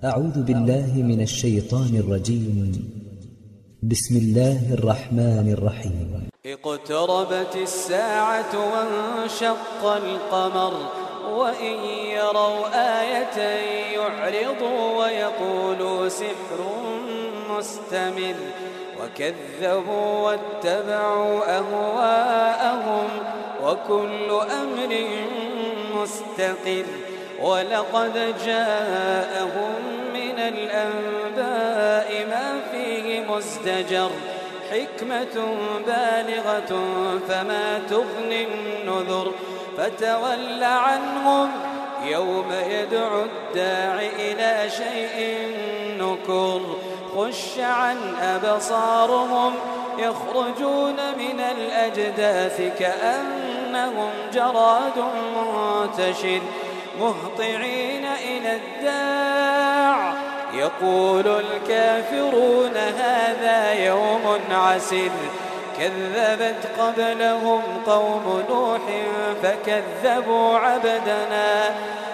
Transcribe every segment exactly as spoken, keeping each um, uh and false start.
أعوذ بالله من الشيطان الرجيم. بسم الله الرحمن الرحيم. اقتربت الساعة وانشق القمر وإن يروا آية يعرضوا ويقولوا سحر مستمر وكذبوا واتبعوا أهواءهم وكل أمر مستقر ولقد جاءهم من الأنباء ما فيه مزدجر حكمة بالغة فما تغني النذر فتول عنهم يوم يدعو الداع إلى شيء نكر خش عن أبصارهم يخرجون من الأجداث كأنهم جراد منتشر مهطعين إلى الداع يقول الكافرون هذا يوم عسر كذبت قبلهم قوم نوح فكذبوا عبدنا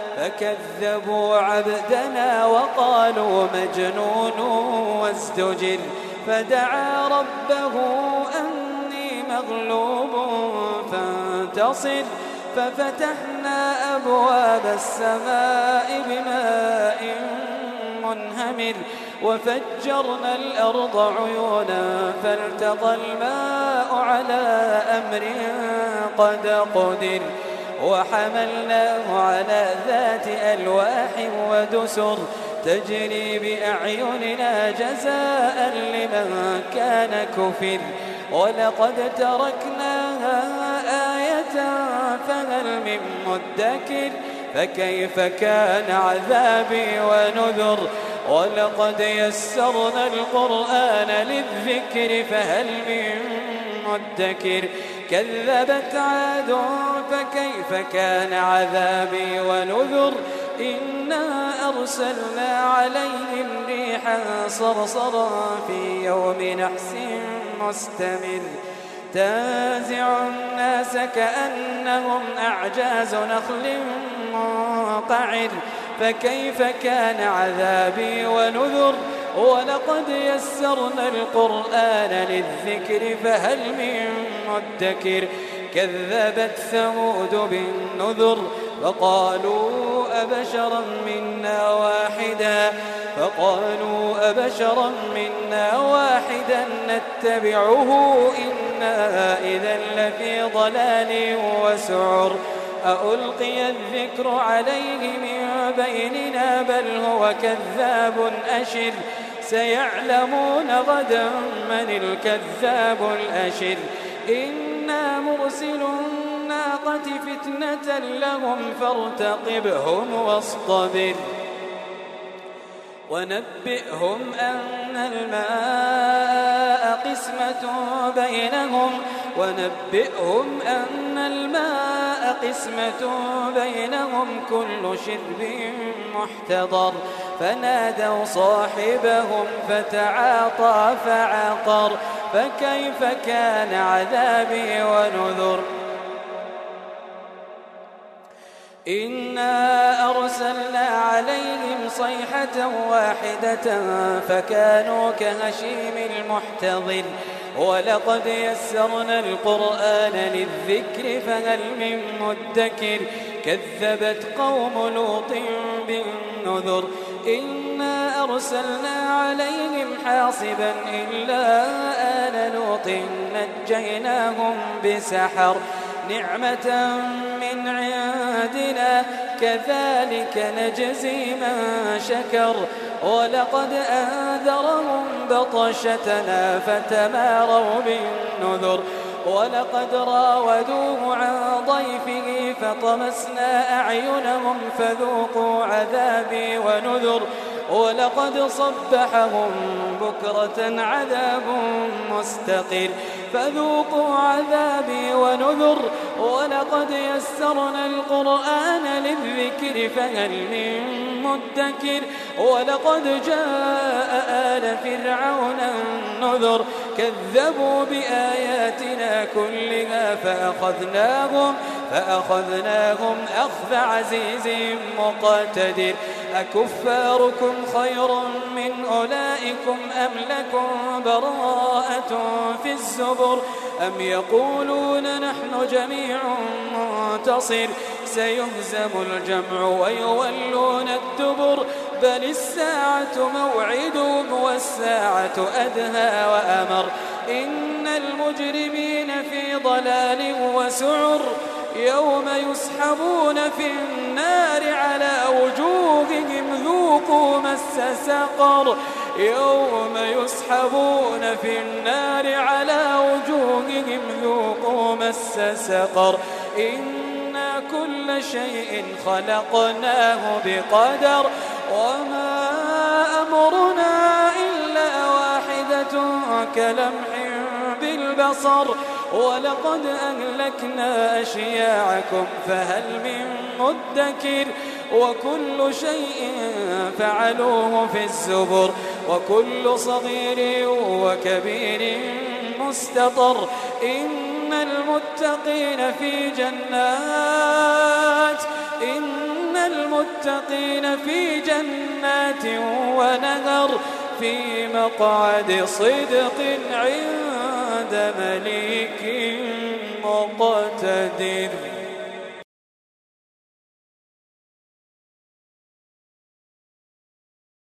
فكذبوا عبدنا وقالوا مجنون وازدجر فدعا ربه أني مغلوب فانتصر ففتحنا أبواب السماء بماء منهمر وفجرنا الأرض عيونا فالتقى الماء على أمر قد قدر وحملناه على ذات ألواح ودسر تجري بأعيننا جزاء لمن كان كفر ولقد تركناها آية فهل من مدكر فكيف كان عذابي ونذر ولقد يسرنا القرآن للذكر فهل من مدكر كذبت عاد فكيف كان عذابي ونذر إنا أرسلنا عليهم ريحا صرصرا في يوم نحس مستمر تنزع الناس كأنهم أعجاز نخل منقعر فكيف كان عذابي ونذر ولقد يسرنا القرآن للذكر فهل من مدكر كذبت ثمود بالنذر فقالوا أبشرا منا واحدا فقالوا أبشرا منا واحدا نتبعه إنا إذا لفي ضلال وسعر ألقي الذكر عليه من بيننا بل هو كذاب أشر سيعلمون غدا من الكذاب الأشر إنا مرسل الناقة فتنة لهم فارتقبهم واصطبر ونبئهم أن الماء قسمة بينهم ونبئهم أن الماء قسمة بينهم كل شرب محتضر فنادوا صاحبهم فتعاطى فعقر فكيف كان عذابي ونذر إنا أرسلنا عليهم صيحة واحدة فكانوا كهشيم المحتضر ولقد يسرنا القرآن للذكر فهل من مدكر كذبت قوم لوط بالنذر إنا أرسلنا عليهم حاصبا إلا آل لوط نجيناهم بسحر نعمة من عندنا كذلك نجزي من شكر ولقد أنذرهم بطشتنا فتماروا بالنذر ولقد راودوه عن ضيفه فطمسنا أعينهم فذوقوا عذابي ونذر ولقد صبحهم بكرة عذاب مستقر فذوقوا عذابي ونذر ولقد يسرنا القرآن للذكر فهل من مدكر ولقد جاء آل فرعون النذر كذبوا بآياتنا كلها فأخذناهم فأخذناهم أخذ عزيز مقتدر أكفاركم خير من أولئكم أم لكم براءة في الزبر أم يقولون نحن جميع منتصر سيهزم الجمع ويولون الدبر بل الساعة موعدهم والساعة أدهى وأمر إن المجرمين في ضلال وسعر يوم يسحبون في النار على وجوههم ذوقوا مس سقر يوم يسحبون في النار على وجوههم ذوقوا مس سقر إنا كل شيء خلقناه بقدر وما أمرنا إلا واحدة كلمح بالبصر ولقد أهلكنا أشياعكم فهل من مدكر وكل شيء فعلوه في الزبر وكل صغير وكبير مستطر إن المتقين في جنات إن المتقين في جنات ونهر في مقعد صدق عند مليك مقتدر.